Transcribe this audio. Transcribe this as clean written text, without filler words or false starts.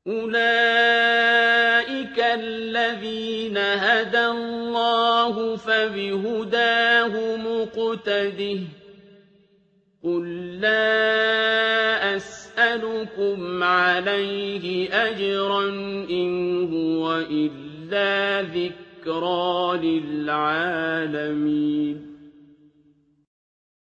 أُولَٰئِكَ الَّذِينَ هَدَى اللَّهُ فَبِهُدَاهُ مُقْتَدِهْ ۗ قُل لَّا أَسْأَلُكُمْ عَلَيْهِ أَجْرًا إِنْ هُوَ إِلَّا ذِكْرَىٰ لِلْعَالَمِينَ